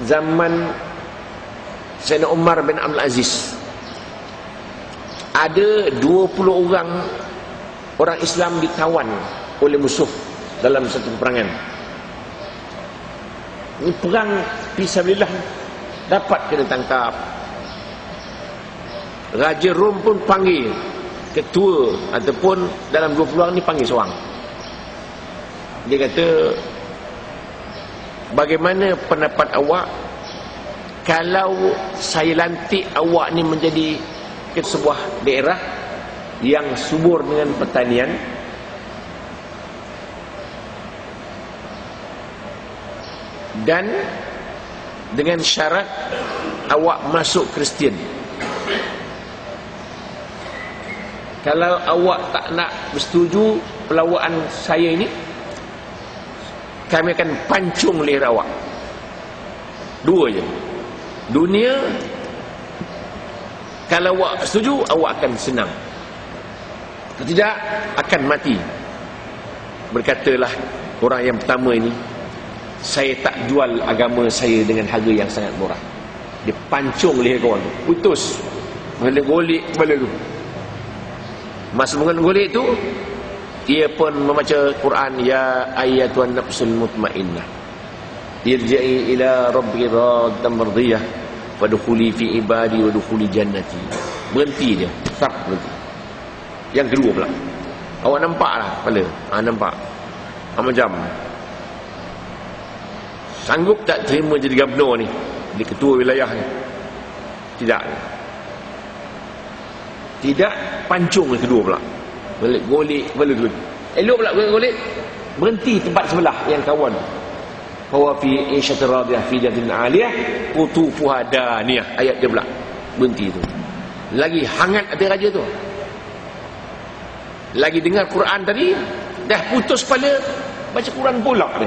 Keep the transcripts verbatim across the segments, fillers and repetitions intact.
zaman Sayyidina Umar bin Abdul Aziz, ada dua puluh orang orang Islam ditawan oleh musuh dalam satu peperangan. Ini perang fisabilillah, dapat kena tangkap. Raja Rom pun panggil ketua ataupun dalam dua puluh orang ni panggil seorang. Dia kata, bagaimana pendapat awak kalau saya lantik awak ni menjadi ke sebuah daerah yang subur dengan pertanian, dan dengan syarat awak masuk Kristian. Kalau awak tak nak bersetuju pelawaan saya ini, kami akan pancung leher awak. Dua je. Dunia, kalau awak setuju, awak akan senang. Kalau tidak, akan mati. Berkatalah orang yang pertama ini, saya tak jual agama saya dengan harga yang sangat murah. Dia pancung leher kawan tu, putus. Mengenai golik kepala tu. Masa mengenai golik tu, dia pun membaca Quran, ya ayyatuhan nafsul mutmainnah, irji'i ila rabbi raddan mardiyah wadkhuli fi ibadi wadkhuli jannati. Berhenti dia, tak berhenti. Yang kedua pula, awak nampak lah kepala, ha, nampak ha, macam sanggup tak terima jadi gubernur ni, di ketua wilayah ni? Tidak. Tidak, pancung yang kedua pula. Balik golek kepala tu. Elok pula golek, berhenti tempat sebelah yang kawan. Wa fi isyatir radiyah fi jannatin 'aliyah qutufuha daniyah. Ayat dia pula berhenti tu. Lagi hangat hati raja tu. Lagi dengar Quran tadi, dah putus kepala, baca Quran pula dia.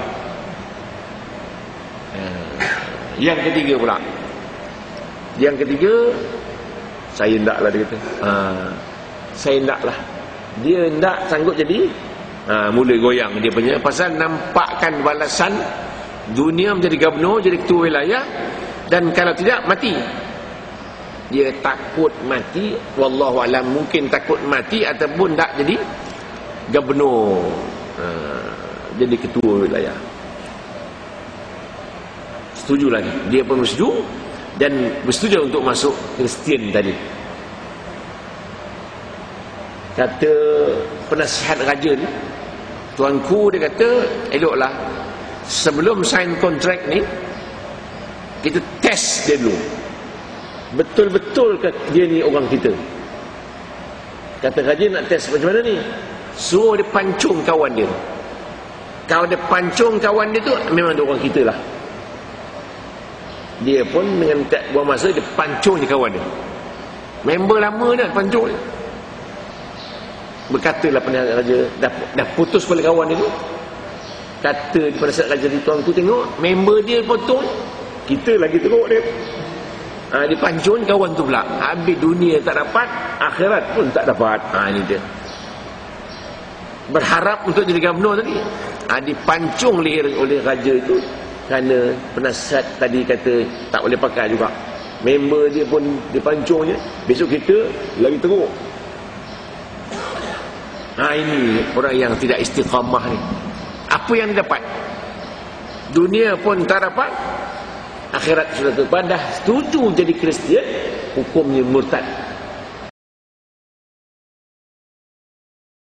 Yang ketiga pula, yang ketiga, saya ndaklah, dia kata, ha, saya ndaklah. Dia ndak sanggup jadi, ha, mula goyang dia punya, pasal nampakkan balasan dunia menjadi gubernur, jadi ketua wilayah, dan kalau tidak mati. Dia takut mati, wallahu alam, mungkin takut mati ataupun tak jadi gubernur, ha, jadi ketua wilayah. Setuju lagi, dia pun bersetuju, dan bersetuju untuk masuk Kristian tadi. Kata penasihat raja ni, tuanku, dia kata, eloklah sebelum sign kontrak ni, kita test dia dulu, betul-betul ke dia ni orang kita. Kata raja, nak test macam mana ni? Suruh dia pancung kawan dia. Kalau dia pancung kawan dia tu, memang dia orang kita lah. Dia pun dengan tak buang masa, dia pancung je kawan dia. Member lama dah pancung dia. Berkatalah penasihat raja, dah, dah putus kepala kawan dia tu. Kata penasihat raja di, tuanku tengok, member dia potong, kita lagi teruk dia. Ha, dia pancung kawan tu pula. Habis dunia tak dapat, akhirat pun tak dapat. Ha, ini dia. Berharap untuk jadi gubernur tadi, ha, dipancung leher oleh raja itu, kerana penasihat tadi kata tak boleh pakai juga. Member dia pun dipancungnya, besok kita lagi teruk. Ha, ini orang yang tidak istiqamah ni. Apa yang dia dapat? Dunia pun tak dapat, akhirat sudah terbadah. Setuju jadi Kristian, hukumnya murtad.